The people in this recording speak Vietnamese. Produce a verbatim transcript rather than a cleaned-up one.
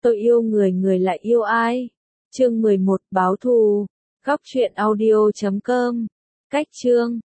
Tôi yêu người, người lại yêu ai? Chương mười một, báo thù. Góc truyện audio chấm com. Cách chương